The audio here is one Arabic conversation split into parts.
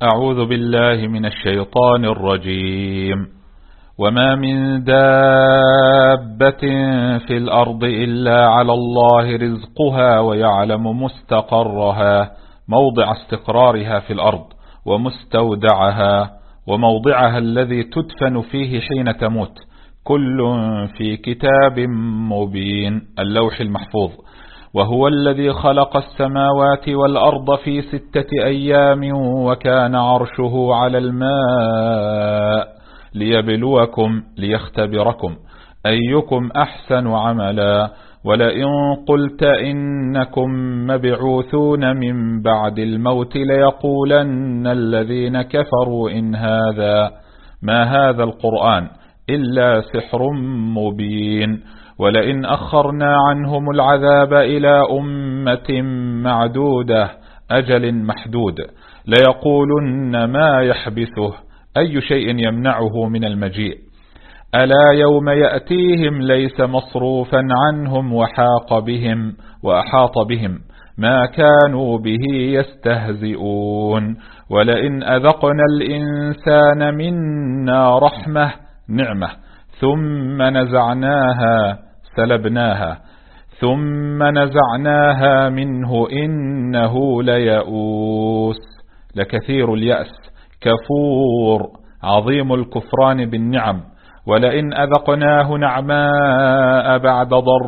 أعوذ بالله من الشيطان الرجيم. وما من دابة في الأرض إلا على الله رزقها ويعلم مستقرها، موضع استقرارها في الأرض، ومستودعها، وموضعها الذي تدفن فيه حين تموت، كل في كتاب مبين، اللوح المحفوظ. وهو الذي خلق السماوات والأرض في 6 أيام وكان عرشه على الماء ليبلوكم ليختبركم أيكم أحسن عملا. ولئن قلت إنكم مبعوثون من بعد الموت ليقولن الذين كفروا إن هذا ما هذا القرآن إلا سحر مبين. ولئن أخرنا عنهم العذاب إلى أمة معدودة أجل محدود ليقولن ما يحبسه، أي شيء يمنعه من المجيء. ألا يوم يأتيهم ليس مصروفا عنهم وأحاط بهم ما كانوا به يستهزئون. ولئن أذقنا الإنسان منا رحمة نعمة ثم نزعناها منه إنه ليئوس، لكثير اليأس، كفور، عظيم الكفران بالنعم. ولئن أذقناه نعماء بعد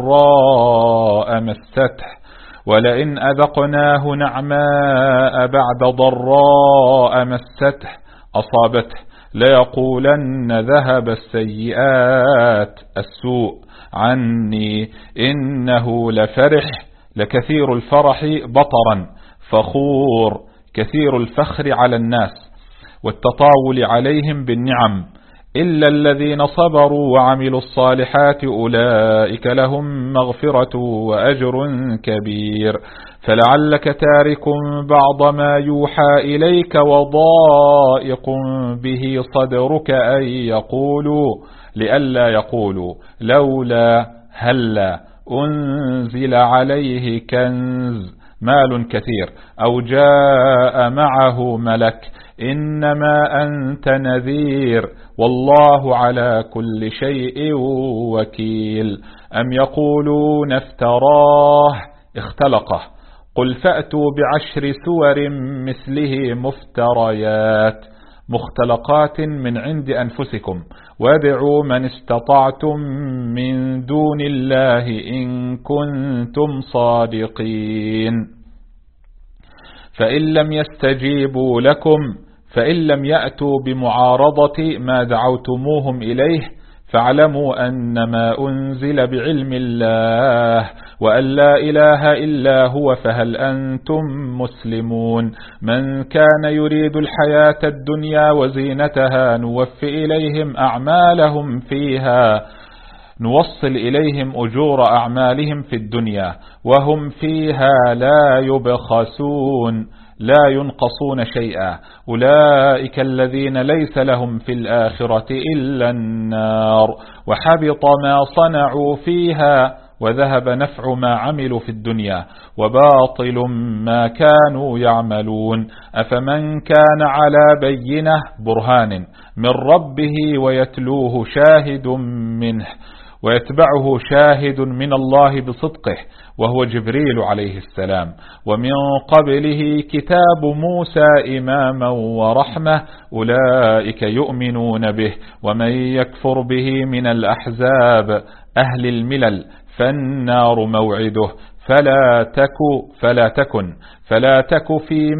ضراء مسته أصابته ليقولن ذهب السيئات السوء عني إنه لفرح، لكثير الفرح بطرا، فخور، كثير الفخر على الناس والتطاول عليهم بالنعم. إلا الذين صبروا وعملوا الصالحات أولئك لهم مغفرة وأجر كبير. فلعلك تارك بعض ما يوحى إليك وضائق به صدرك لئلا يقولوا لولا هلا أنزل عليه كنز مال كثير أو جاء معه ملك، إنما أنت نذير والله على كل شيء وكيل. أم يقولون افتراه اختلقه، قل فأتوا ب10 سور مثله مختلقات من عند أنفسكم وادعوا من استطعتم من دون الله إن كنتم صادقين. فإن لم يستجيبوا لكم، فإن لم يأتوا بمعارضة ما دعوتموهم إليه، فاعلموا أنما أنزل بعلم الله وأن لا إله إلا هو، فهل أنتم مسلمون. من كان يريد الحياة الدنيا وزينتها نوصل إليهم أجور أعمالهم في الدنيا وهم فيها لا يبخسون، لا ينقصون شيئا. أولئك الذين ليس لهم في الآخرة إلا النار، وحبط ما صنعوا فيها، وذهب نفع ما عملوا في الدنيا، وباطل ما كانوا يعملون. أفمن كان على بينة برهان من ربه ويتبعه شاهد من الله بصدقه وهو جبريل عليه السلام، ومن قبله كتاب موسى إماما ورحمة، أولئك يؤمنون به. ومن يكفر به من الأحزاب أهل الملل فالنار موعده، فلا تك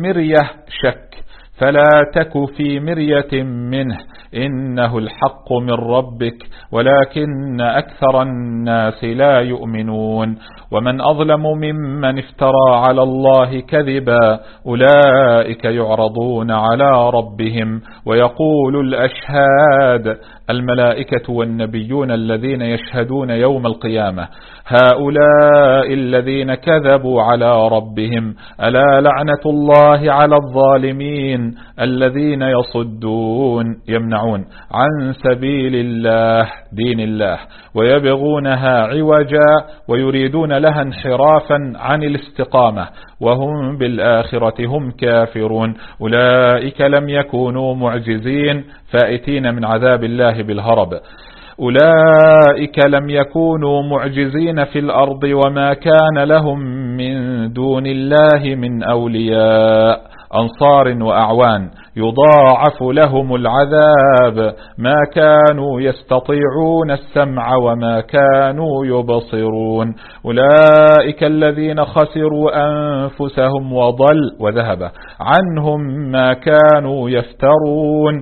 في مرية منه، إنه الحق من ربك ولكن أكثر الناس لا يؤمنون. ومن أظلم ممن افترى على الله كذبا، أولئك يعرضون على ربهم ويقول الأشهاد الملائكة والنبيون الذين يشهدون يوم القيامة هؤلاء الذين كذبوا على ربهم، ألا لعنة الله على الظالمين الذين يمنعون عن سبيل الله دين الله ويبغونها عوجا ويريدون لها انحرافا عن الاستقامة، وهم بالآخرة هم كافرون. أولئك لم يكونوا معجزين فائتين من عذاب الله بالهرب. أولئك لم يكونوا معجزين في الأرض وما كان لهم من دون الله من أولياء أنصار وأعوان يضاعف لهم العذاب ما كانوا يستطيعون السمع وما كانوا يبصرون. أولئك الذين خسروا أنفسهم وذهب عنهم ما كانوا يفترون.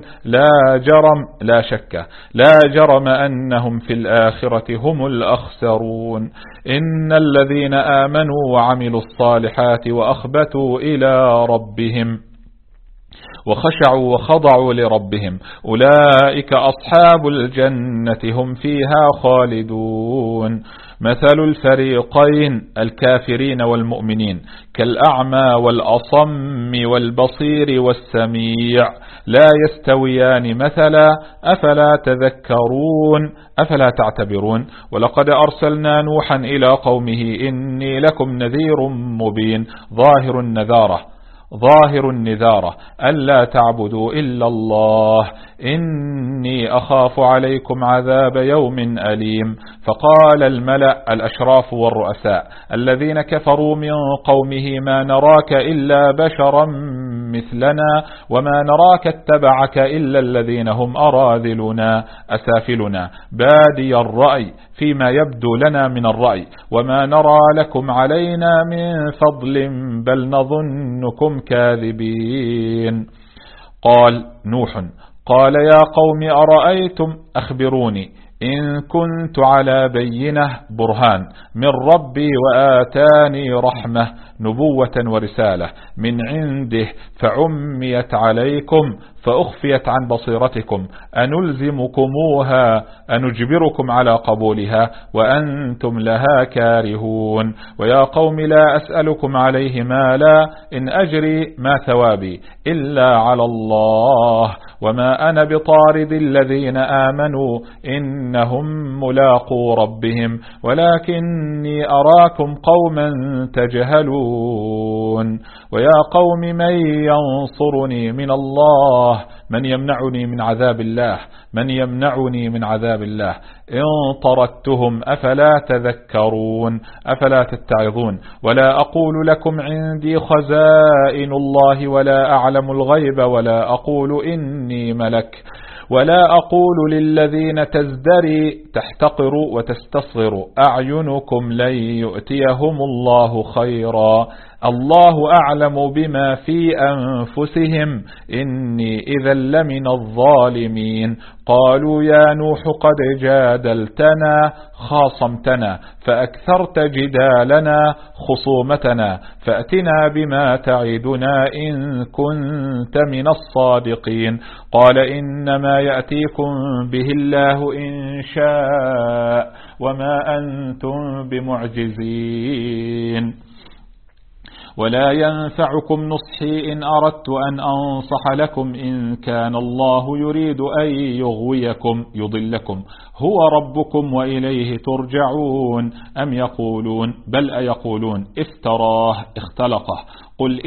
لا جرم أنهم في الآخرة هم الأخسرون. إن الذين آمنوا وعملوا الصالحات وأخبتوا إلى ربهم وخشعوا وخضعوا لربهم أولئك أصحاب الجنة هم فيها خالدون. مثل الفريقين الكافرين والمؤمنين كالأعمى والأصم والبصير والسميع لا يستويان مثلا أفلا تعتبرون. ولقد أرسلنا نوحا إلى قومه إني لكم نذير مبين ظاهر النذارة ألا تعبدوا إلا الله إني أخاف عليكم عذاب يوم أليم. فقال الملأ الأشراف والرؤساء الذين كفروا من قومه ما نراك إلا بشرا مثلنا وما نراك اتبعك إلا الذين هم أراذلنا أسافلنا بادي الرأي فيما يبدو لنا من الرأي وما نرى لكم علينا من فضل بل نظنكم كاذبين. قال نوح يا قوم أرأيتم أخبروني إن كنت على بينة برهان من ربي وآتاني رحمة نبوة ورسالة من عنده فعميت عليكم فأخفيت عن بصيرتكم أنلزمكموها أنجبركم على قبولها وأنتم لها كارهون. ويا قوم لا أسألكم عليه مالا إن أجري ما ثوابي إلا على الله وما أنا بطارد الذين آمنوا إنهم ملاقو ربهم ولكني أراكم قوما تجهلون. ويا قوم من ينصرني من الله من يمنعني من عذاب الله إن طردتهم أفلا تذكرون أفلا تتعظون. ولا أقول لكم عندي خزائن الله ولا أعلم الغيب ولا أقول إني ملك ولا أقول للذين تزدري تحتقر وتستصغر أعينكم لن يؤتيهم الله خيرا الله أعلم بما في أنفسهم إني إذا لمن الظالمين. قالوا يا نوح قد جادلتنا خاصمتنا فأكثرت جدالنا خصومتنا فأتنا بما تعدنا إن كنت من الصادقين. قال إنما يأتيكم به الله إن شاء وما أنتم بمعجزين. ولا ينفعكم نصحي إن أردت أن أنصح لكم إن كان الله يريد أن يضلكم هو ربكم وإليه ترجعون. أم يقولون بل أيقولون افتراه اختلقه قل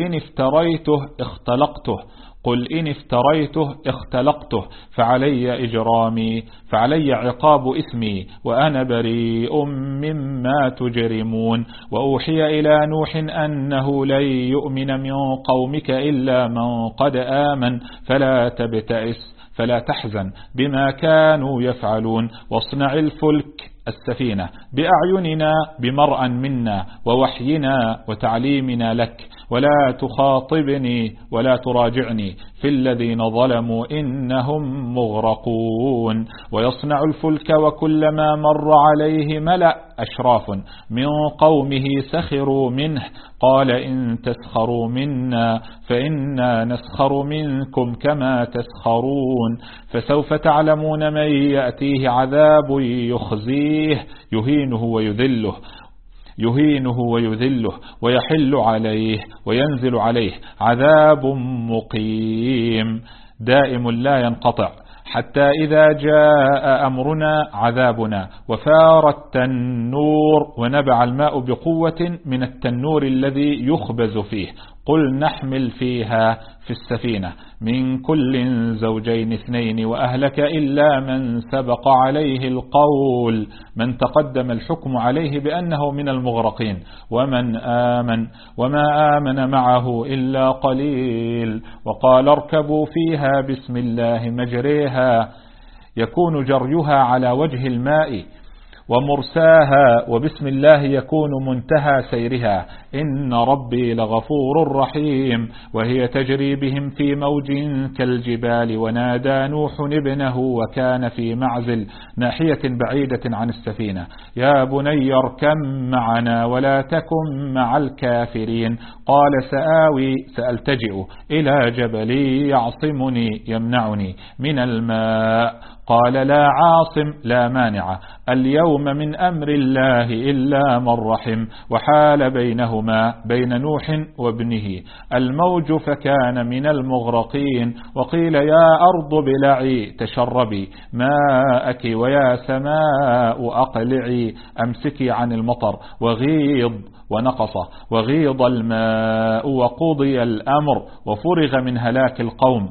إن افتريته اختلقته فعلي إجرامي فعلي عقاب إثمي وأنا بريء مما تجرمون. وأوحي إلى نوح أنه لن يؤمن من قومك إلا من قد آمن فلا تبتئس فلا تحزن بما كانوا يفعلون واصنع الفلك السفينة بأعيننا بمرأ منا ووحينا وتعليمنا لك ولا تخاطبني ولا تراجعني في الذين ظلموا إنهم مغرقون. ويصنع الفلك وكلما مر عليه ملأ أشراف من قومه سخروا منه قال إن تسخروا منا فإنا نسخر منكم كما تسخرون. فسوف تعلمون من يأتيه عذاب يخزيه يهينه ويذله ويحل عليه وينزل عليه عذاب مقيم دائم لا ينقطع حتى إذا جاء أمرنا عذابنا وفار التنور ونبع الماء بقوة من التنور الذي يخبز فيه، قل نحمل فيها في السفينة من كل زوجين اثنين وأهلك إلا من سبق عليه القول، من تقدم الحكم عليه بأنه من المغرقين، ومن آمن وما آمن معه إلا قليل. وقال اركبوا فيها بسم الله مجريها يكون جريها على وجه الماء ومرساها، وبسم الله يكون منتهى سيرها، إن ربي لغفور رحيم. وهي تجري بهم في موج كالجبال ونادى نوح ابنه وكان في معزل ناحية بعيدة عن السفينة يا بني اركب معنا ولا تكن مع الكافرين. قال سألتجئ إلى جبل يعصمني يمنعني من الماء. قال لا عاصم لا مانع اليوم من أمر الله إلا من رحم. وحال بينهما بين نوح وابنه الموج فكان من المغرقين. وقيل يا أرض ابلعي تشربي ماءك ويا سماء أقلعي أمسكي عن المطر. وغيض ونقص وغيض الماء وقضي الأمر وفرغ من هلاك القوم.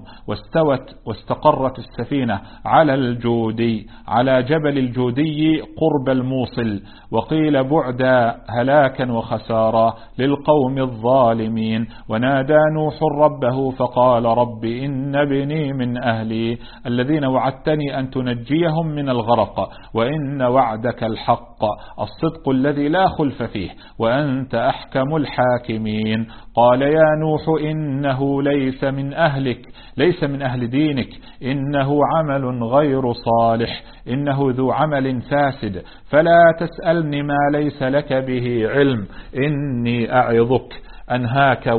واستقرت السفينة على الجودي على جبل الجودي قرب الموصل. وقيل بعدا هلاكا وخسارا للقوم الظالمين. ونادى نوح ربه فقال رب إن ابني من أهلي الذين وعدتني أن تنجيهم من الغرق، وإن وعدك الحق الصدق الذي لا خلف فيه، وأنت أحكم الحاكمين. قال يا نوح إنه ليس من أهلك ليس من أهل دينك إنه عمل غير صالح إنه ذو عمل فاسد فلا تسألني ما ليس لك به علم إني أعظك أنهاك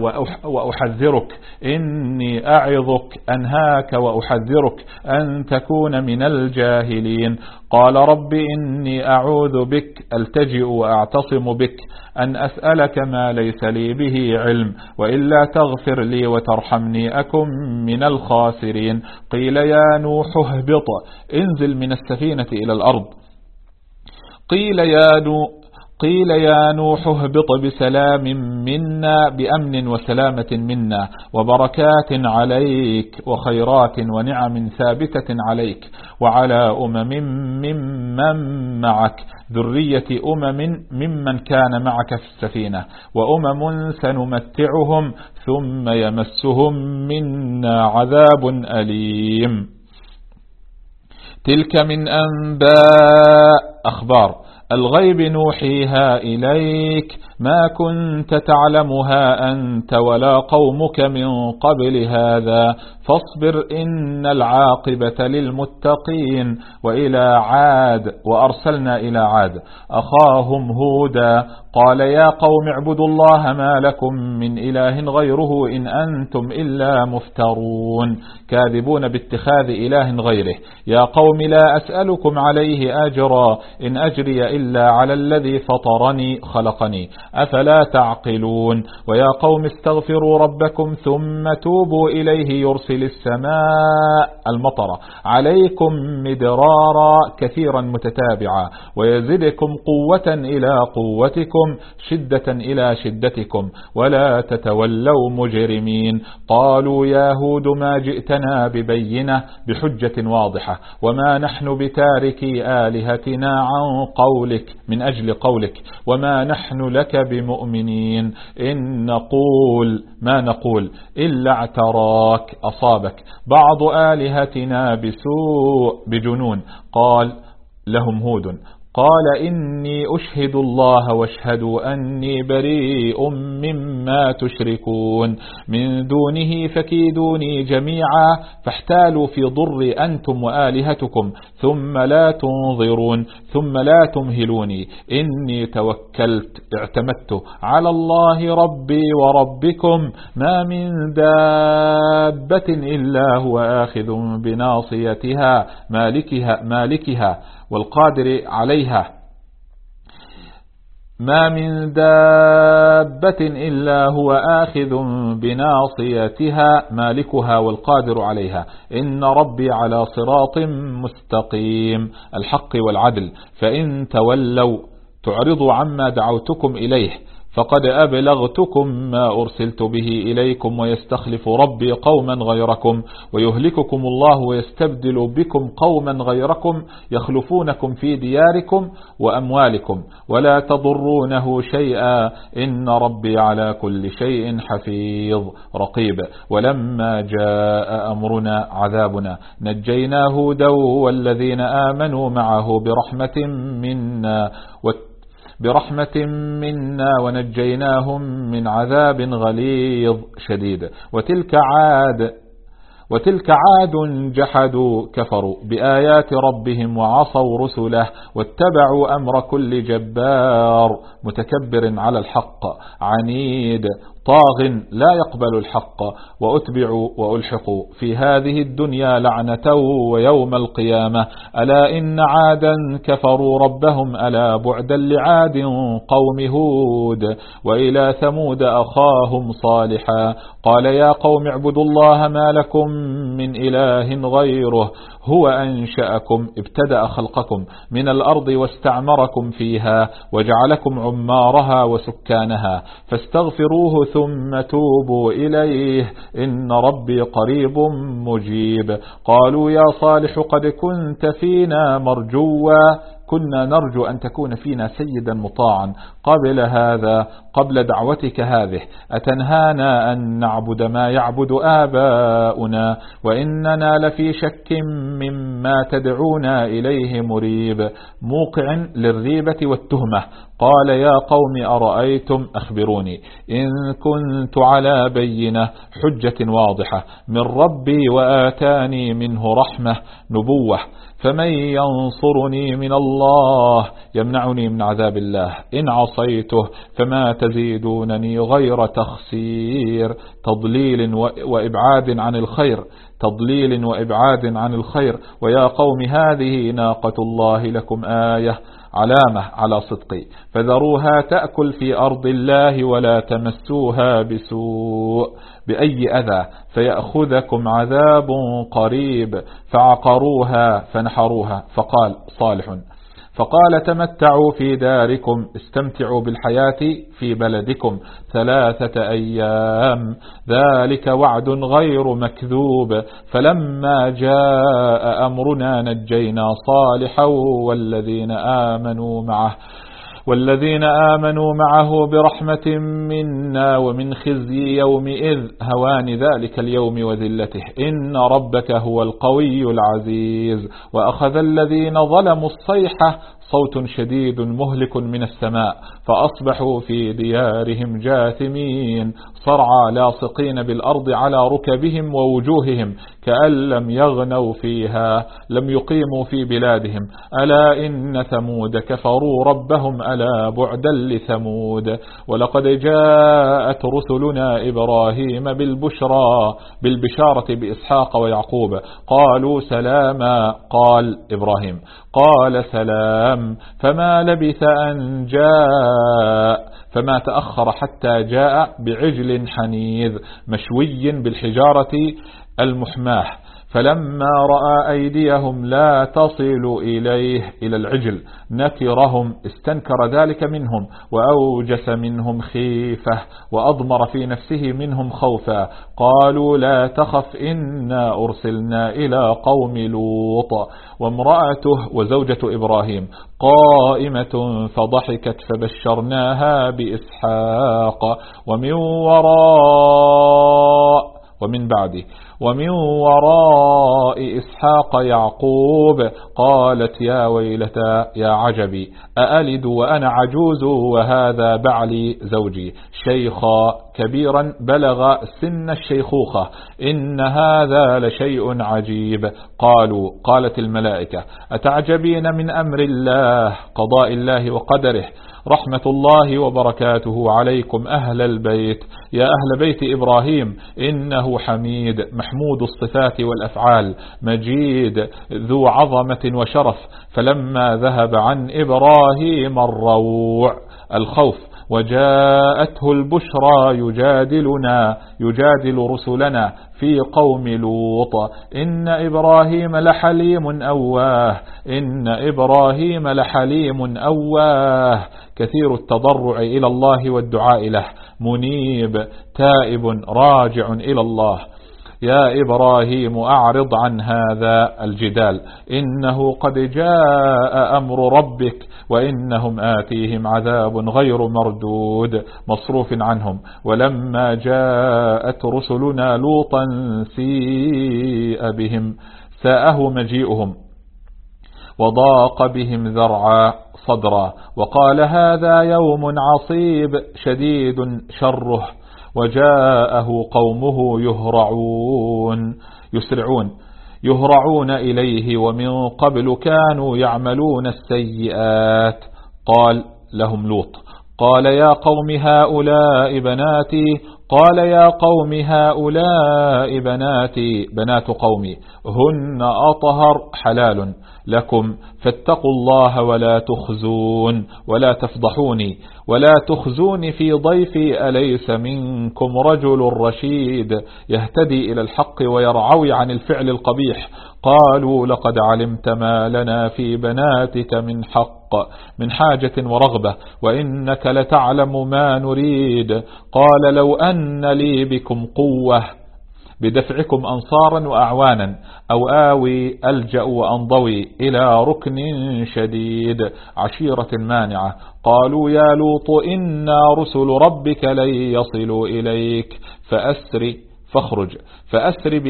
وأحذرك أن تكون من الجاهلين. قال رب إني أعوذ بك ألتجئ وأعتصم بك أن أسألك ما ليس لي به علم، وإلا تغفر لي وترحمني أكن من الخاسرين. قيل يا نوح اهبط انزل من السفينة إلى الأرض. قيل يا نوح اهبط بسلام منا بأمن وسلامة منا وبركات عليك وخيرات ونعم ثابتة عليك وعلى أمم ممن معك ذرية ممن كان معك في السفينة وأمم سنمتعهم ثم يمسهم منا عذاب أليم. تلك من أنباء أخبار الغيب نوحيها إليك ما كنت تعلمها أنت ولا قومك من قبل هذا فاصبر إن العاقبة للمتقين. وإلى عاد وأرسلنا إلى عاد أخاهم هودا قال يا قوم اعبدوا الله ما لكم من إله غيره إن أنتم إلا مفترون كاذبون باتخاذ إله غيره. يا قوم لا أسألكم عليه أجرا إن أجري إلا على الذي فطرني خلقني أفلا تعقلون. ويا قوم استغفروا ربكم ثم توبوا إليه يرسل السماء المطر عليكم مدرارا كثيرا متتابعا ويزدكم قوة إلى قوتكم شدة إلى شدتكم ولا تتولوا مجرمين. قالوا يا هود ما جئتنا ببينة بحجة واضحة وما نحن بتاركي آلهتنا عن قولك من أجل قولك وما نحن لك بمؤمنين إن نقول ما نقول إلا اعتراك أصابك بعض آلهتنا بسوء بجنون. قال لهم هود قال إني أشهد الله واشهدوا أني بريء مما تشركون من دونه فكيدوني جميعا فاحتالوا في ضر أنتم وآلهتكم ثم لا تنظرون ثم لا تمهلوني إني اعتمدت على الله ربي وربكم ما من دابة إلا هو آخذ بناصيتها مالكها والقادر عليها ما من دابة إلا هو آخذ بناصيتها مالكها والقادر عليها، إن ربي على صراط مستقيم الحق والعدل. فإن تولوا تعرضوا عما دعوتكم إليه فقد أبلغتكم ما أرسلت به إليكم، ويستخلف ربي قوما غيركم ويهلككم الله ويستبدل بكم قوما غيركم يخلفونكم في دياركم وأموالكم ولا تضرونه شيئا، إن ربي على كل شيء حفيظ رقيب. ولما جاء أمرنا عذابنا نجينا هودا والذين آمنوا معه برحمة منا ونجيناهم من عذاب غليظ شديد. وتلك عاد جحدوا كفروا بآيات ربهم وعصوا رسله واتبعوا أمر كل جبار متكبر على الحق عنيد طاغ لا يقبل الحق، وأتبعوا وألحقوا في هذه الدنيا لعنة ويوم القيامة. ألا إن عادا كفروا ربهم ألا بعدا لعاد قوم هود. وإلى ثمود أخاهم صالحا قال يا قوم اعبدوا الله ما لكم من إله غيره هو أنشأكم ابتدأ خلقكم من الأرض واستعمركم فيها وجعلكم عمارها وسكانها فاستغفروه ثم توبوا إليه إن ربي قريب مجيب. قالوا يا صالح قد كنت فينا مرجوا كنا نرجو أن تكون فينا سيدا مطاعا قبل دعوتك هذه أتنهانا أن نعبد ما يعبد آباؤنا وإننا لفي شك مما تدعونا إليه مريب موقع للريبة والتهمة. قال يا قوم أرأيتم أخبروني إن كنت على بينة حجة واضحة من ربي وآتاني منه رحمة نبوة فمن ينصرني من الله يمنعني من عذاب الله إن عصيته فما تزيدونني غير تخسير تضليل وإبعاد عن الخير. ويا قوم هذه ناقة الله لكم آية علامة على صدقي فذروها تأكل في أرض الله ولا تمسوها بسوء بأي أذى فيأخذكم عذاب قريب. فعقروها فنحروها فقال صالح تمتعوا في داركم استمتعوا بالحياة في بلدكم 3 أيام ذلك وعد غير مكذوب. فلما جاء أمرنا نجينا صالحا والذين آمنوا معه برحمة منا ومن خزي يومئذ هوان ذلك اليوم وذلته إن ربك هو القوي العزيز. وأخذ الذين ظلموا الصيحة صوت شديد مهلك من السماء فأصبحوا في ديارهم جاثمين صرعى لاصقين بالأرض على ركبهم ووجوههم كأن لم يغنوا فيها لم يقيموا في بلادهم. ألا إن ثمود كفروا ربهم ألا بعدا لثمود. ولقد جاءت رسلنا إبراهيم بالبشارة بإسحاق ويعقوب قالوا سلاما قال إبراهيم قال سلام فما لبث أن جاء فما تأخر حتى جاء بعجل حنيذ مشوي بالحجارة المحماه فلما رأى أيديهم لا تصل إليه إلى العجل نكرهم استنكر ذلك منهم وأوجس منهم خيفة وأضمر في نفسه منهم خوفا. قالوا لا تخف إنا أرسلنا إلى قوم لوط وامرأته وزوجة إبراهيم قائمة فضحكت فبشرناها بإسحاق ومن وراء إسحاق يعقوب قالت يا ويلتى يا عجبي أألد وأنا عجوز وهذا بعلي زوجي شيخا كبيرا بلغ سن الشيخوخة إن هذا لشيء عجيب. قالت الملائكة أتعجبين من أمر الله قضاء الله وقدره رحمة الله وبركاته عليكم أهل البيت يا أهل بيت إبراهيم إنه حميد محمود الصفات والأفعال مجيد ذو عظمة وشرف. فلما ذهب عن إبراهيم الروع الخوف. وجاءته البشرى يجادل رسلنا في قوم لوط إن إبراهيم لحليم أواه كثير التضرع إلى الله والدعاء له منيب تائب راجع إلى الله. يا إبراهيم أعرض عن هذا الجدال إنه قد جاء أمر ربك وإنهم آتيهم عذاب غير مردود مصروف عنهم. ولما جاءت رسلنا لوطا سيء بهم ساءه مجيئهم وضاق بهم ذرعا صدرا وقال هذا يوم عصيب شديد شره. وجاءه قومه يهرعون إليه ومن قبل كانوا يعملون السيئات. قال لهم لوط قال يا قوم هؤلاء بناتي بنات قومي هن أطهر حلال لكم فاتقوا الله ولا تخزوني في ضيفي أليس منكم رجل رشيد يهتدي إلى الحق ويرعوي عن الفعل القبيح. قالوا لقد علمت ما لنا في بناتك من حاجة ورغبة وإنك لتعلم ما نريد. قال لو أن لي بكم قوة بدفعكم أنصارا وأعوانا أو آوي ألجأ وأنضوي إلى ركن شديد عشيرة مانعة. قالوا يا لوط إنا رسل ربك لن يصلوا إليك فأسر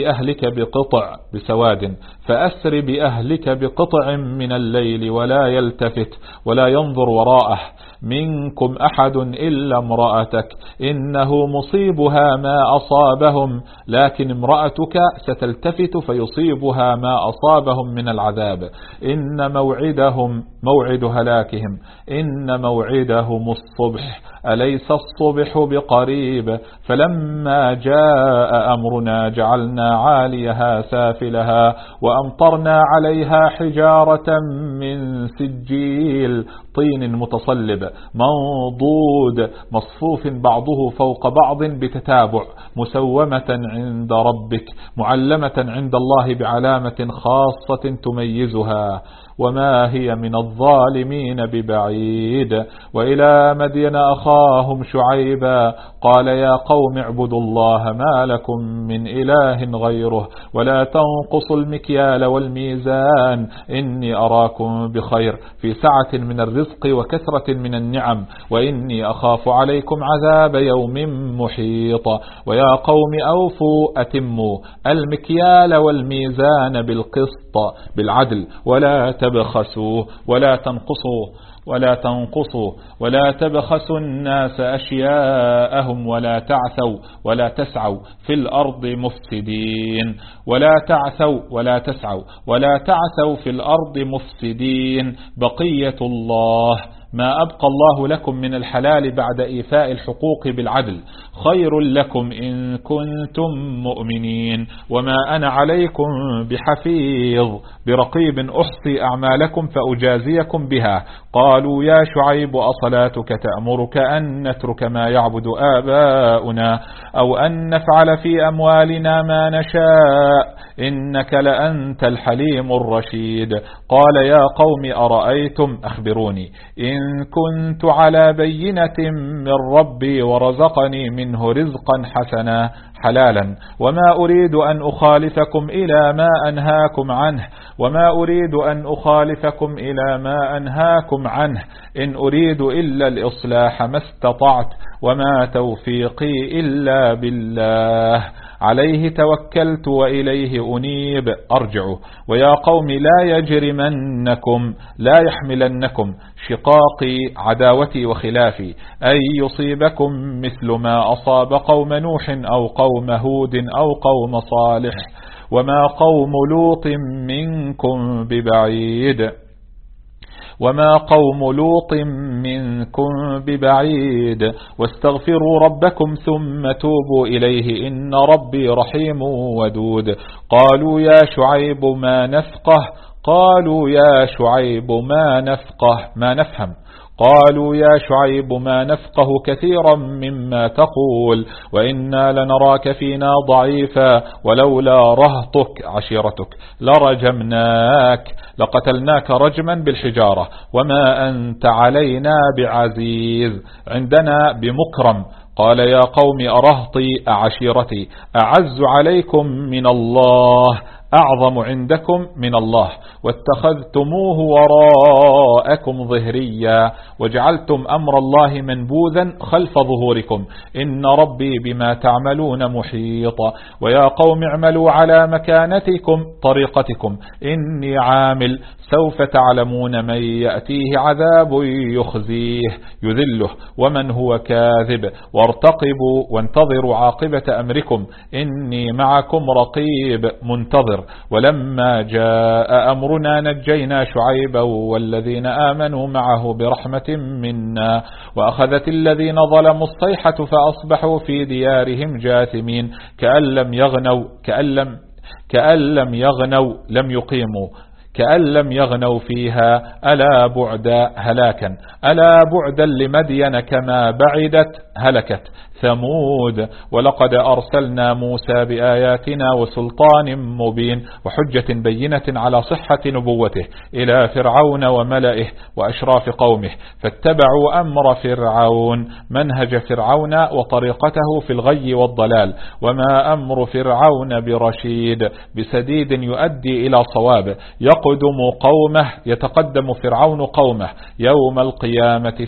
بأهلك بقطع من الليل ولا يلتفت ولا ينظر وراءه منكم أحد إلا امرأتك إنه مصيبها ما أصابهم لكن امرأتك ستلتفت فيصيبها ما أصابهم من العذاب. إن موعد هلاكهم إن موعدهم الصبح أليس الصبح بقريب. فلما جاء أمرنا جعلنا عاليها سافلها وأمطرنا عليها حجارة من سجيل طين متصلب منضود مصفوف بعضه فوق بعض بتتابع مسومة عند ربك معلمة عند الله بعلامة خاصة تميزها وما هي من الظالمين ببعيد. وإلى مدين أخاهم شعيبا قال يا قوم اعبدوا الله ما لكم من إله غيره ولا تنقصوا المكيال والميزان إني أراكم بخير في سعة من الرزق وكثرة من النعم وإني أخاف عليكم عذاب يوم محيط. ويا قوم أوفوا أتموا المكيال والميزان بالقسط بالعدل ولا تبخسوا الناس أشياءهم ولا تسعوا في الأرض مفسدين بقية الله ما أبقى الله لكم من الحلال بعد إيفاء الحقوق بالعدل خير لكم إن كنتم مؤمنين. وما أنا عليكم بحفيظ برقيب أحصي أعمالكم فأجازيكم بها. قالوا يا شعيب أصلاتك تأمرك أن نترك ما يعبد آباؤنا أو أن نفعل في أموالنا ما نشاء إنك لأنت الحليم الرشيد. قال يا قوم أرأيتم أخبروني إن كنت على بينة من ربي ورزقني منه رزقا حسنا حلالا وما أريد أن أخالفكم إلى ما أنهاكم عنه إن أريد إلا الإصلاح ما استطعت وما توفيقي إلا بالله عليه توكلت وإليه أنيب أرجع. ويا قوم لا يحملنكم شقاقي عداوتي وخلافي أن يصيبكم مثل ما أصاب قوم نوح أو قوم هود أو قوم صالح وما قوم لوط منكم ببعيد واستغفروا ربكم ثم توبوا إليه إن ربي رحيم ودود. قالوا يا شعيب ما نفهم قالوا يا شعيب ما نفقه كثيرا مما تقول وإنا لنراك فينا ضعيفا ولولا رهطك عشيرتك لرجمناك لقتلناك رجما بالحجارة وما أنت علينا بعزيز عندنا بمكرم. قال يا قوم أرهطي أعشيرتي أعز عليكم من الله أعظم عندكم من الله واتخذتموه وراءكم ظهريا وجعلتم أمر الله منبوذا خلف ظهوركم إن ربي بما تعملون محيط. ويا قوم اعملوا على مكانتكم طريقتكم إني عامل سوف تعلمون من يأتيه عذاب يخزيه يذله ومن هو كاذب وارتقبوا وانتظروا عاقبة أمركم إني معكم رقيب منتظر. ولما جاء أمرنا نجينا شعيبا والذين آمنوا معه برحمة منا وأخذت الذين ظلموا الصيحة فأصبحوا في ديارهم جاثمين كأن لم يغنوا فيها ألا بعدا هلاكا ألا بعدا لمدين كما بعدت هلكت ثمود. ولقد أرسلنا موسى بآياتنا وسلطان مبين وحجة بينة على صحة نبوته إلى فرعون وملئه وأشراف قومه فاتبعوا أمر فرعون منهج فرعون وطريقته في الغي والضلال وما أمر فرعون برشيد بسديد يؤدي إلى صواب يتقدم فرعون قومه يوم القيامة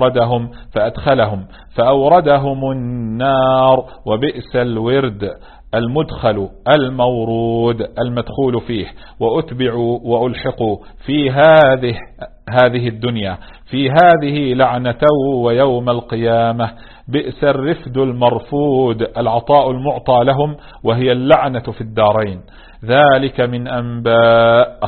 فأوردهم النار وبئس الورد المدخل المورود المدخول فيه وأتبعوا وألحقوا في هذه الدنيا في هذه لعنة ويوم القيامة بئس الرفد المرفود العطاء المعطى لهم وهي اللعنة في الدارين. ذلك من أنباء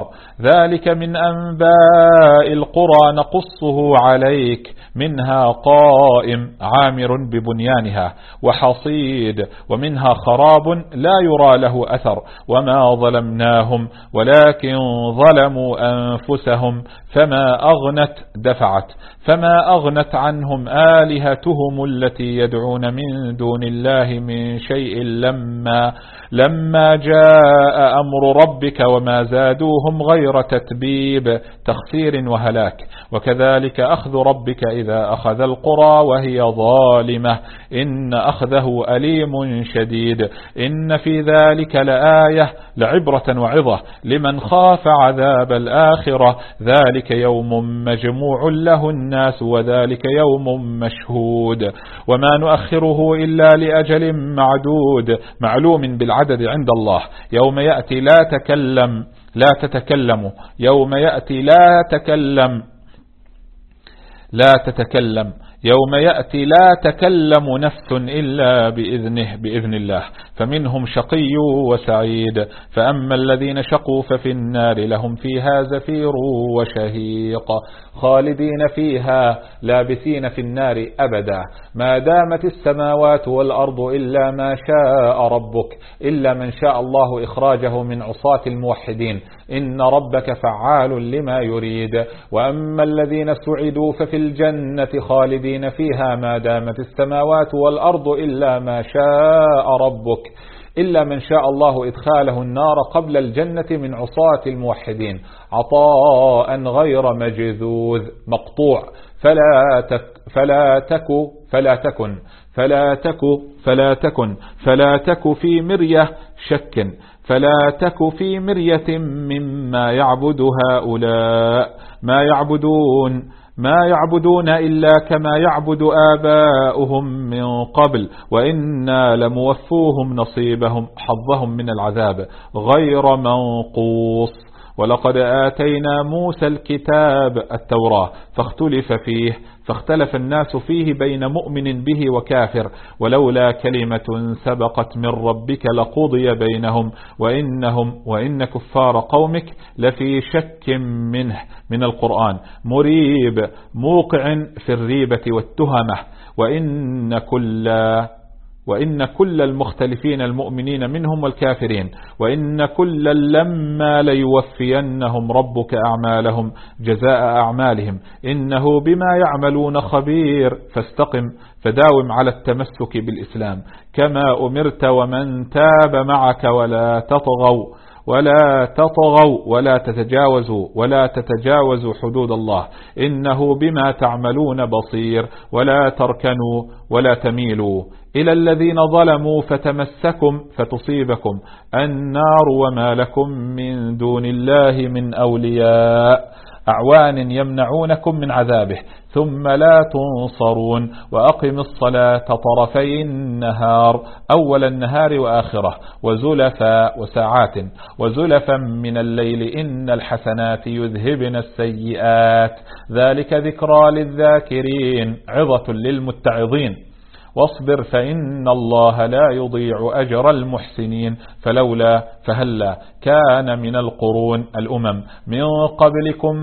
القرى نقصه عليك منها قائم عامر ببنيانها وحصيد ومنها خراب لا يرى له أثر وما ظلمناهم ولكن ظلموا أنفسهم فما أغنت عنهم آلهتهم التي يدعون من دون الله من شيء لما جاء أمر ربك وما زادوهم غير تتبيب تخسير وهلاك. وكذلك أخذ ربك إذا أخذ القرى وهي ظالمة إن أخذه أليم شديد إن في ذلك لآية لعبرة وعظة لمن خاف عذاب الآخرة ذلك يوم مجموع له الناس وذلك يوم مشهود وما نؤخره إلا لأجل معلوم بالعدد عند الله يوم يأتي لا تكلم نفس إلا بإذن الله فمنهم شقي وسعيد فأما الذين شقوا ففي النار لهم فيها زفير وشهيق خالدين فيها لابثين في النار أبدا ما دامت السماوات والأرض إلا ما شاء ربك إلا من شاء الله إخراجه من عصاة الموحدين إن ربك فعال لما يريد. وأما الذين سعدوا ففي الجنة خالدين فيها ما دامت السماوات والأرض إلا ما شاء ربك إلا من شاء الله إدخاله النار قبل الجنة من عصاة الموحدين عطاء غير مجذوذ مقطوع فلا تك في مرية شك فلا تك في مرية مما يعبد هؤلاء ما يعبدون إلا كما يعبد آباؤهم من قبل وإنا لموفوهم نصيبهم حظهم من العذاب غير منقوص. ولقد آتينا موسى الكتاب التوراة فاختلف الناس فيه بين مؤمن به وكافر ولولا كلمة سبقت من ربك لقضي بينهم وإن كفار قومك لفي شك منه من القرآن مريب موقع في الريبة والتهمة وإن كل المختلفين المؤمنين منهم والكافرين، وإن كلا لما ليوفينهم ربك أعمالهم جزاء أعمالهم إنه بما يعملون خبير. فاستقم فداوم على التمسك بالإسلام كما أمرت، ومن تاب معك ولا تطغوا ولا تتجاوزوا حدود الله إنه بما تعملون بصير. ولا تركنوا ولا تميلوا إلى الذين ظلموا فتمسكم فتصيبكم النار وما لكم من دون الله من أولياء أعوان يمنعونكم من عذابه ثم لا تنصرون. وأقم الصلاة طرفي النهار أول النهار وآخره وزلفا وساعات وزلفا من الليل إن الحسنات يذهبن السيئات ذلك ذكرى للذاكرين عظة للمتعظين. واصبر فإن الله لا يضيع أجر المحسنين. فهلا كان من القرون الأمم من قبلكم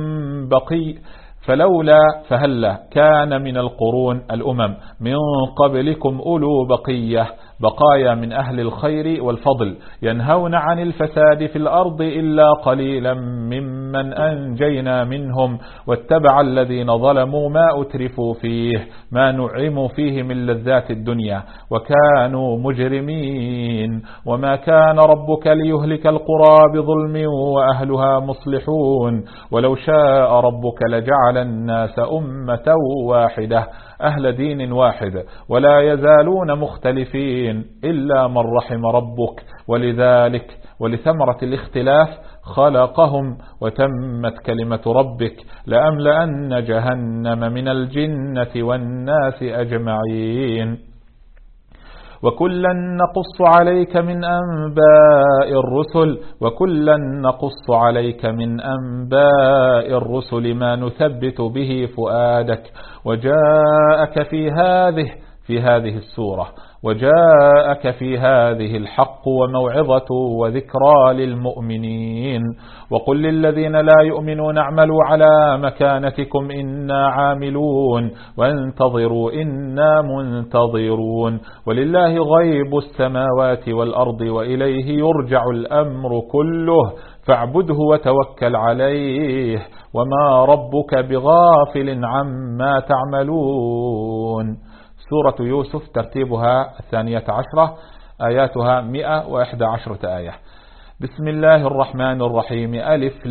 فهلا كان من القرون الأمم من قبلكم أولو بقايا من أهل الخير والفضل ينهون عن الفساد في الأرض إلا قليلا ممن أنجينا منهم واتبع الذين ظلموا ما أترفوا فيه ما نعموا فيه من لذات الدنيا وكانوا مجرمين. وما كان ربك ليهلك القرى بظلم وأهلها مصلحون. ولو شاء ربك لجعل الناس أمة واحدة أهل دين واحد ولا يزالون مختلفين إلا من رحم ربك ولثمرة الاختلاف خلقهم وتمت كلمة ربك لأملأن جهنم من الجنة والناس أجمعين. وكلا نقص عليك من أنباء الرسل ما نثبت به فؤادك وجاءك في هذه السورة وجاءك في هذه الحق وموعظة وذكرى للمؤمنين. وقل للذين لا يؤمنون اعملوا على مكانتكم إنا عاملون وانتظروا إنا منتظرون. ولله غيب السماوات والأرض وإليه يرجع الأمر كله فاعبده وتوكل عليه وما ربك بغافل عما تعملون. سورة يوسف ترتيبها 12 آياتها 111 آية. بسم الله الرحمن الرحيم ألف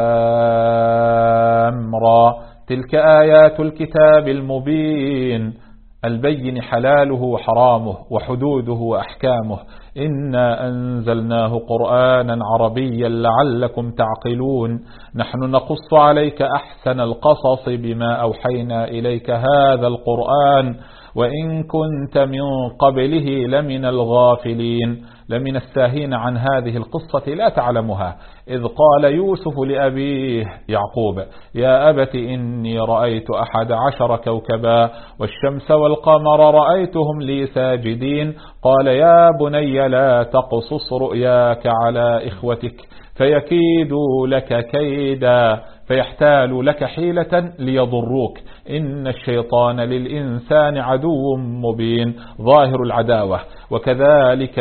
لام را تلك آيات الكتاب المبين البين حلاله وحرامه وحدوده وأحكامه إنا أنزلناه قرآنا عربيا لعلكم تعقلون. نحن نقص عليك أحسن القصص بما أوحينا إليك هذا القرآن وإن كنت من قبله لمن الغافلين لمن الساهين عن هذه القصة لا تعلمها. إذ قال يوسف لأبيه يعقوب يا أبت إني رأيت 11 كوكبا والشمس والقمر رأيتهم لي ساجدين. قال يا بني لا تقصص رؤياك على إخوتك فيكيدوا لك كيدا فيحتالوا لك حيلة ليضروك إن الشيطان للإنسان عدو مبين ظاهر العداوة. وكذلك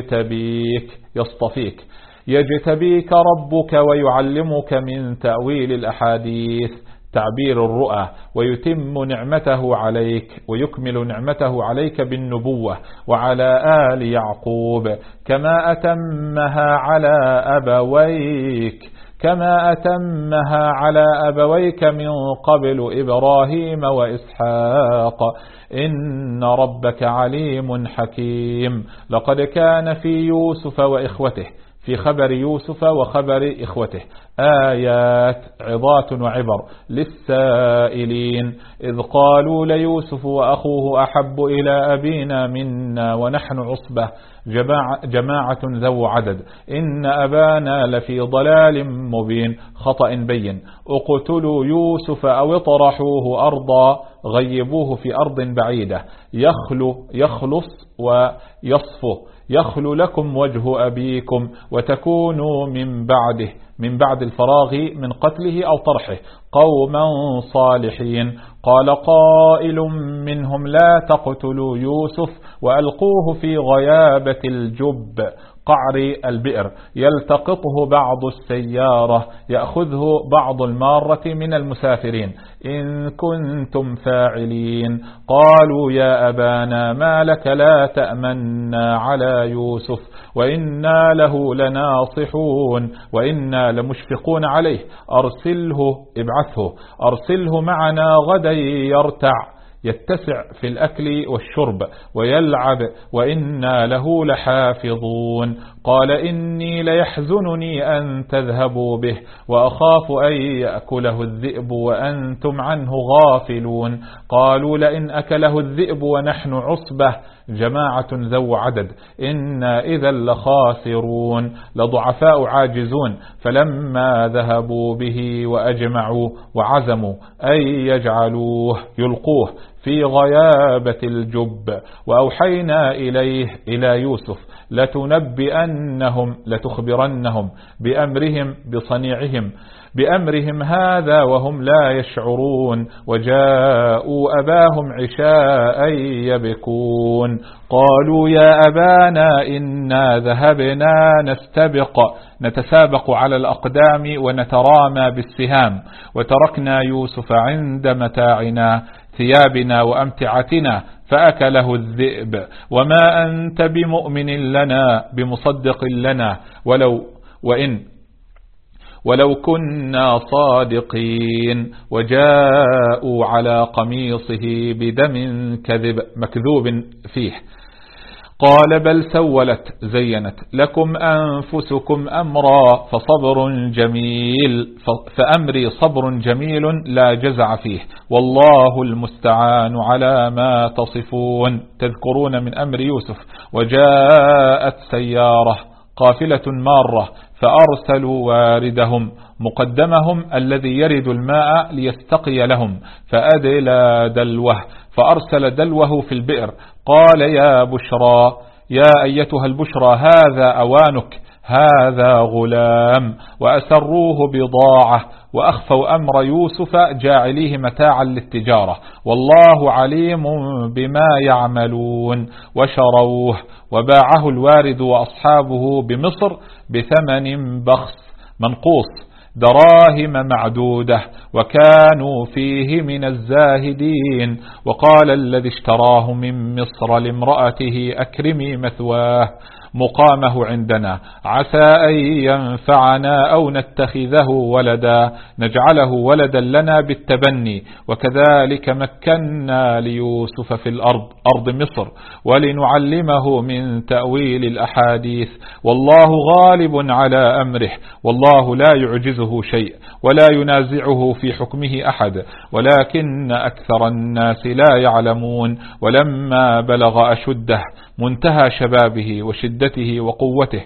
يجتبيك ربك ويعلمك من تأويل الأحاديث تعبير الرؤى ويتم نعمته عليك ويكمل نعمته عليك بالنبوة وعلى آل يعقوب كما أتمها على أبويك من قبل إبراهيم وإسحاق إن ربك عليم حكيم. لقد كان في يوسف وإخوته في خبر يوسف وخبر إخوته آيات عظات وعبر للسائلين إذ قالوا ليوسف وأخوه أحب إلى أبينا منا ونحن عصبة جماعة ذو عدد إن أبانا لفي ضلال مبين خطأ بين اقتلوا يوسف أو اطرحوه أرضا غيبوه في أرض بعيدة يخلص ويصفه، يخلو لكم وجه أبيكم وتكونوا من بعد الفراغ من قتله أو طرحه قوما صالحين. قال قائل منهم لا تقتلوا يوسف وألقوه في غيابة الجب قعر البئر يلتقطه بعض السيارة يأخذه بعض المارة من المسافرين إن كنتم فاعلين. قالوا يا أبانا ما لك لا تأمنا على يوسف وإنا له لناصحون وإنا لمشفقون عليه أرسله معنا غدا يتسع في الأكل والشرب ويلعب وإنا له لحافظون. قال إني ليحزنني أن تذهبوا به وأخاف أن يأكله الذئب وأنتم عنه غافلون. قالوا لئن أكله الذئب ونحن عصبة جماعة ذو عدد إنا إذا لخاسرون لضعفاء عاجزون. فلما ذهبوا به وأجمعوا وعزموا أن يلقوه في غيابة الجب وأوحينا إليه إلى يوسف لتخبرنهم بأمرهم هذا وهم لا يشعرون. وجاءوا أباهم عشاء يبكون. قالوا يا أبانا إنا ذهبنا نتسابق على الأقدام ونترامى بالسهام وتركنا يوسف عند متاعنا ثيابنا وأمتعتنا فأكله الذئب وما أنت بمؤمن لنا بمصدق لنا ولو كنا صادقين. وجاءوا على قميصه بدم مكذوب فيه قال بل سولت زينت لكم أنفسكم أمرا فأمري صبر جميل لا جزع فيه والله المستعان على ما تصفون. تذكرون من أمر يوسف. وجاءت سيارة قافلة مارة فأرسلوا واردهم مقدمهم الذي يرد الماء ليستقي لهم فأدلى دلوه فأرسل دلوه في البئر. قال يا بشرى يا أيتها البشرى هذا أوانك هذا غلام. وأسروه بضاعة وأخفوا أمر يوسف جاعليه متاعا للتجارة والله عليم بما يعملون. وشروه وباعه الوارد وأصحابه بمصر بثمن بخس منقوص دراهم معدودة وكانوا فيه من الزاهدين. وقال الذي اشتراه من مصر لامرأته أكرمي مثواه مقامه عندنا عسى أن ينفعنا أو نتخذه ولدا نجعله ولدا لنا بالتبني وكذلك مكنا ليوسف في أرض مصر ولنعلمه من تأويل الأحاديث والله غالب على أمره والله لا يعجزه شيء ولا ينازعه في حكمه أحد ولكن أكثر الناس لا يعلمون. ولما بلغ أشده منتهى شبابه وشدته وقوته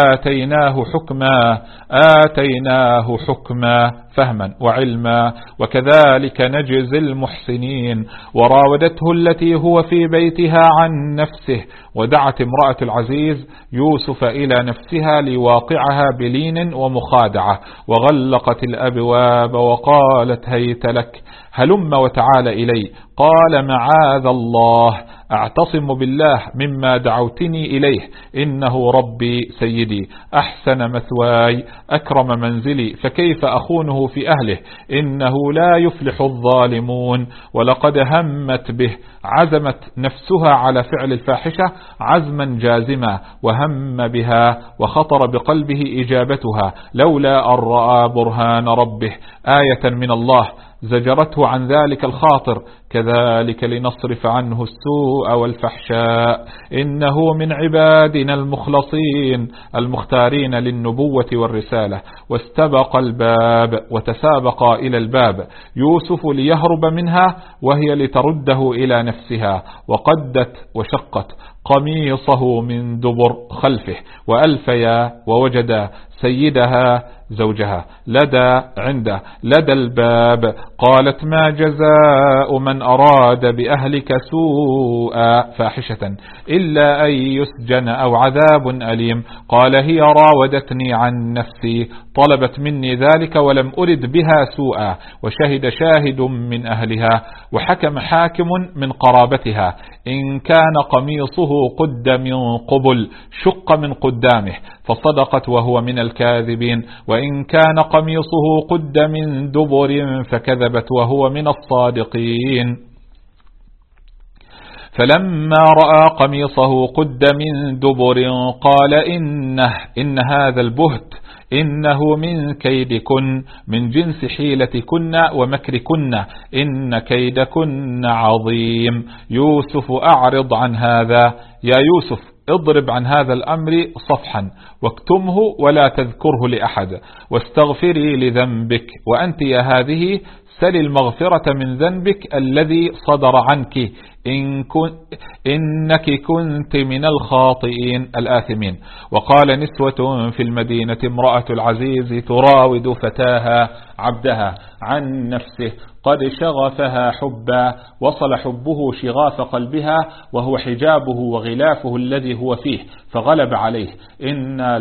آتيناه حكما فهما وعلما وكذلك نجزي المحسنين. وراودته التي هو في بيتها عن نفسه ودعت امرأة العزيز يوسف إلى نفسها لواقعها بلين ومخادعة وغلقت الأبواب وقالت هيت لك هلم وتعال إلي. قال معاذ الله أعتصم بالله مما دعوتني إليه إنه ربي سيدي أحسن مثواي أكرم منزلي فكيف أخونه في أهله إنه لا يفلح الظالمون. ولقد همت به عزمت نفسها على فعل الفاحشة عزما جازما وهم بها وخطر بقلبه إجابتها لولا أن رأى برهان ربه آية من الله زجرته عن ذلك الخاطر كذلك لنصرف عنه السوء والفحشاء إنه من عبادنا المخلصين المختارين للنبوة والرسالة. واستبق الباب وتسابق إلى الباب يوسف ليهرب منها وهي لترده إلى نفسها وقدت وشقت قميصه من دبر خلفه وألفيا ووجدا سيدها زوجها لدى الباب. قالت ما جزاء من من أراد بأهلك سوءا فاحشة إلا أن يسجن أو عذاب أليم. قال هي راودتني عن نفسي، طلبت مني ذلك ولم أرد بها سوءا. وشهد شاهد من أهلها وحكم حاكم من قرابتها، إن كان قميصه قد من قبل شق من قدامه فصدقت وهو من الكاذبين، وإن كان قميصه قد من دبر فكذبت وهو من الصادقين. فلما رأى قميصه قد من دبر قال إن هذا البهت إنه من كيدكن، من جنس حيلتكن ومكركن، إن كيدكن عظيم. يوسف أعرض عن هذا، يا يوسف اضرب عن هذا الأمر صفحا واكتمه ولا تذكره لأحد، واستغفري لذنبك، وأنت يا هذه سل المغفرة من ذنبك الذي صدر عنك، إنك كنت من الخاطئين الآثمين. وقال نسوة في المدينة امرأة العزيز تراود فتاها عبدها عن نفسه قد شغفها حبا، وصل حبه شغاف قلبها وهو حجابه وغلافه الذي هو فيه، فغلب عليه. إنا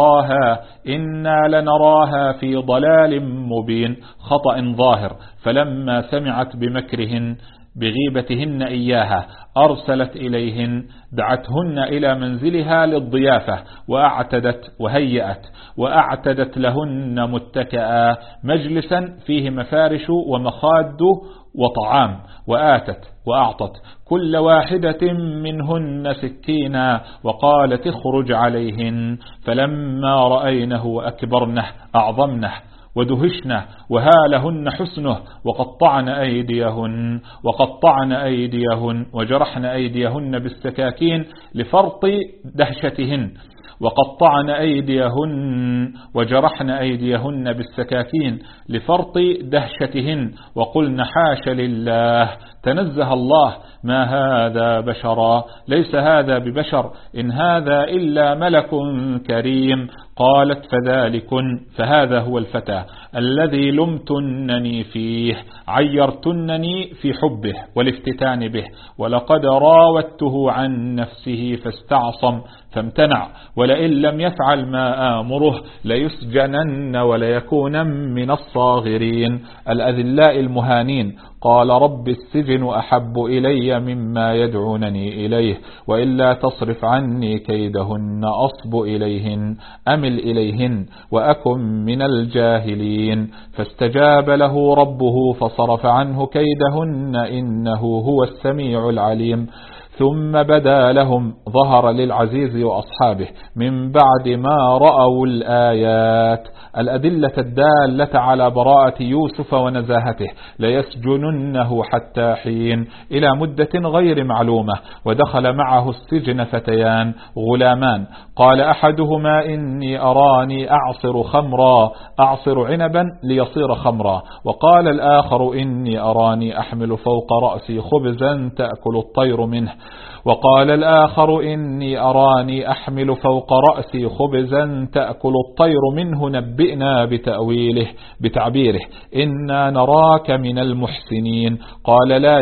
لنراها في ضلال مبين، خطأ ظاهر. فلما سمعت بغيبتهن إياها أرسلت إليهن، دعتهن إلى منزلها للضيافة، وأعتدت لهن متكئا، مجلسا فيه مفارش ومخاد وطعام، وآتت وأعطت كل واحدة منهن سكينا، وقالت اخرج عليهن. فلما رأينه أكبرنه أعظمنه ودهشنا وهالهن حسنه، وقطعن أيديهن وجرحن أيديهن بالسكاكين لفرط دهشتهن، وقطعن أيديهن وجرحن أيديهن بالسكاكين لفرط دهشتهن، وقلن حاش لله، تنزه الله، ما هذا بشرا، ليس هذا ببشر، إن هذا إلا ملك كريم. قالت فهذا هو الفتى الذي لمتنني فيه، عيرتنني في حبه والافتتان به، ولقد راودته عن نفسه فاستعصم فامتنع، ولئن لم يفعل ما آمره ليسجنن وليكون من الصاغرين الأذلاء المهانين. قال رب السجن أحب إلي مما يدعونني إليه، وإلا تصرف عني كيدهن أصب إليهن أمل إليهن وأكن من الجاهلين. فاستجاب له ربه فصرف عنه كيدهن إنه هو السميع العليم. ثم بدا لهم، ظهر للعزيز وأصحابه من بعد ما رأوا الآيات الأدلة الدالة على براءة يوسف ونزاهته، ليسجننه حتى حين، إلى مدة غير معلومة. ودخل معه السجن فتيان غلامان، قال أحدهما إني أراني أعصر عنبا ليصير خمرا، وقال الآخر إني أراني أحمل فوق رأسي خبزا تأكل الطير منه، وقال الآخر إني أراني أحمل فوق رأسي خبزا تأكل الطير منه، نبئنا بتعبيره إنا نراك من المحسنين. قال لا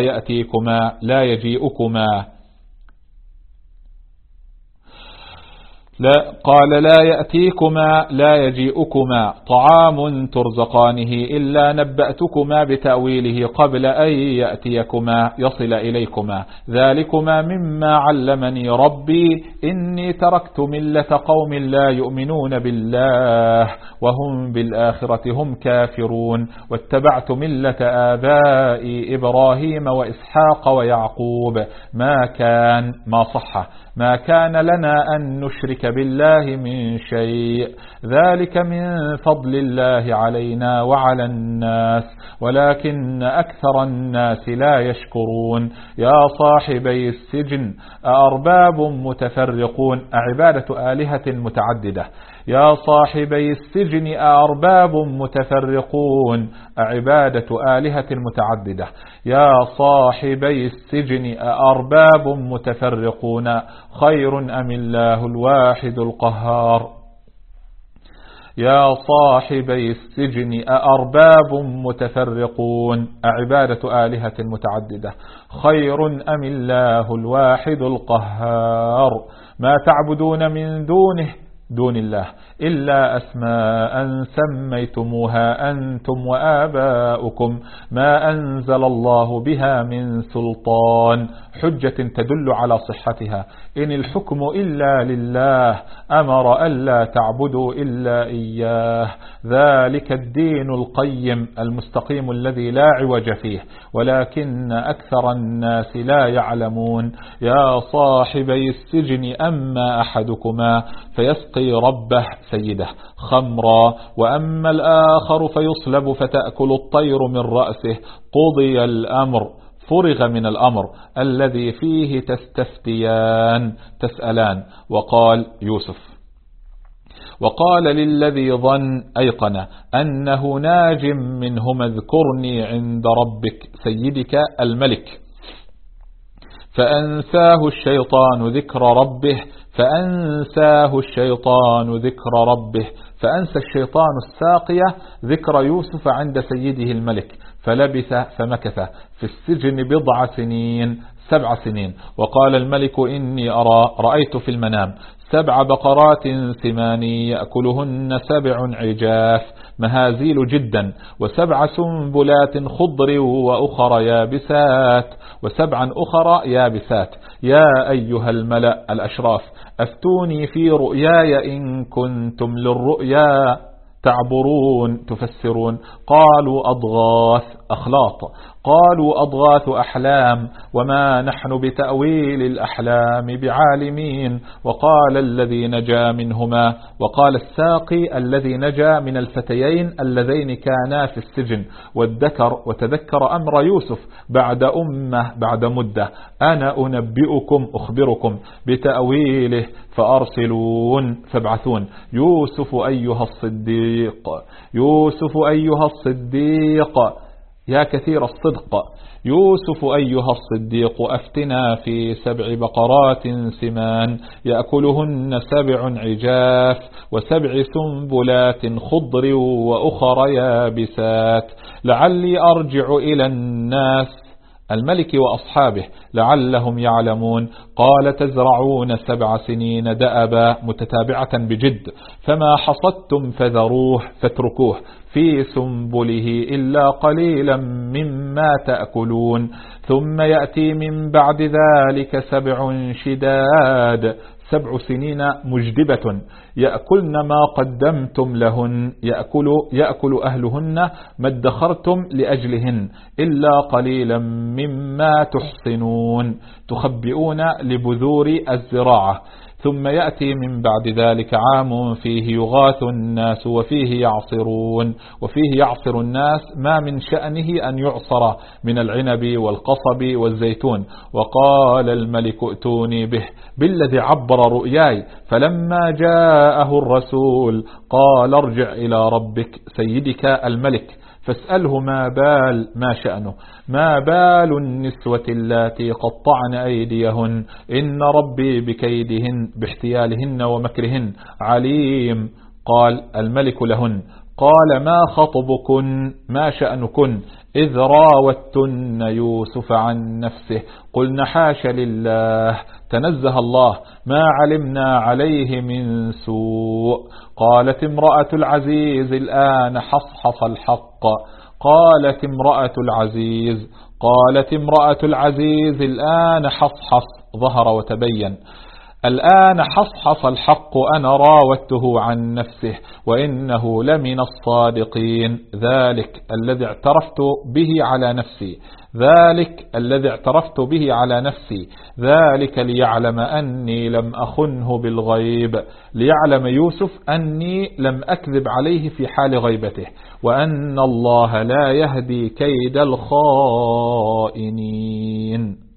يجيئكما طعام ترزقانه إلا نبأتكما بتأويله قبل أن يأتيكما يصل إليكما، ذلكما مما علمني ربي، إني تركت ملة قوم لا يؤمنون بالله وهم بالآخرة هم كافرون، واتبعت ملة آبائي إبراهيم وإسحاق ويعقوب، ما كان لنا أن نشرك بالله من شيء، ذلك من فضل الله علينا وعلى الناس ولكن أكثر الناس لا يشكرون. يا صاحبي السجن أأرباب متفرقون، عبادة آلهة متعددة. يا صاحبي السجن أأرباب متفرقون، عبادة آلهة متعددة. يا صاحبي السجن أأرباب متفرقون خير أم الله الواحد القهار. يا صاحبي السجن أأرباب متفرقون أعبادة آلهة متعددة خير أم الله الواحد القهار ما تعبدون من دون الله إلا أسماء سميتموها أنتم وآباؤكم ما أنزل الله بها من سلطان حجة تدل على صحتها إن الحكم إلا لله أمر ألا تعبدوا إلا إياه ذلك الدين القيم المستقيم الذي لا عوج فيه ولكن أكثر الناس لا يعلمون يا صاحبي السجن أما أحدكما فيسقي ربه سيده خمرا وأما الآخر فيصلب فتأكل الطير من رأسه قضي الأمر فرغ من الأمر الذي فيه تسألان وقال يوسف وقال للذي ظن أيقن أنه ناج منهما اذكرني عند ربك سيدك الملك فأنساه الشيطان ذكر ربه فأنسى الشيطان الساقية ذكر يوسف عند سيده الملك فلبث فمكث في السجن 7 سنين وقال الملك إني رأيت في المنام 7 بقرات سمان يأكلهن 7 عجاف مهازيل جدا و7 سنبلات خضر وأخر يابسات و7 أخرى يابسات يا أيها الملأ الأشراف أفتوني في رؤياي إن كنتم للرؤيا تفسرون قالوا أضغاث أحلام وما نحن بتأويل الأحلام بعالمين وقال الساقي الذي نجا من الفتيين اللذين كانا في السجن وتذكر أمر يوسف بعد مدة أنا أخبركم بتأويله فابعثون يوسف أيها الصديق يا كثير الصدق يوسف أيها الصديق أفتنا في 7 بقرات سمان يأكلهن 7 عجاف و7 سنبلات خضر وأخر يابسات لعلي أرجع إلى الناس الملك وأصحابه لعلهم يعلمون قال تزرعون 7 سنين دأبا متتابعة بجد فما حصدتم فاتركوه في سنبله إلا قليلا مما تأكلون ثم يأتي من بعد ذلك 7 شداد 7 سنين مجدبة يأكلن ما قدمتم لهن يأكل أهلهن ما ادخرتم لأجلهن إلا قليلا مما تخبئون لبذور الزراعة ثم يأتي من بعد ذلك عام فيه يغاث الناس وفيه يعصر الناس ما من شأنه أن يعصر من العنب والقصب والزيتون وقال الملك ائتوني به بالذي عبر رؤياي فلما جاءه الرسول قال ارجع إلى ربك سيدك الملك فاسأله ما شأنه ما بال النسوة اللاتي قطعن أيديهن إن ربي بكيدهن باحتيالهن ومكرهن عليم قال الملك لهن قال ما خطبكن ما شأنكن إذ راوتن يوسف عن نفسه قلنا حاش لله تنزه الله ما علمنا عليه من سوء قالت امرأة العزيز الآن حصحص الحق قالت امرأة العزيز الآن حصحص ظهر وتبين الآن حصحص الحق أنا راودته عن نفسه وإنه لمن الصادقين ذلك الذي اعترفت به على نفسي ذلك ليعلم أني لم أخنه بالغيب ليعلم يوسف أني لم أكذب عليه في حال غيبته وأن الله لا يهدي كيد الخائنين.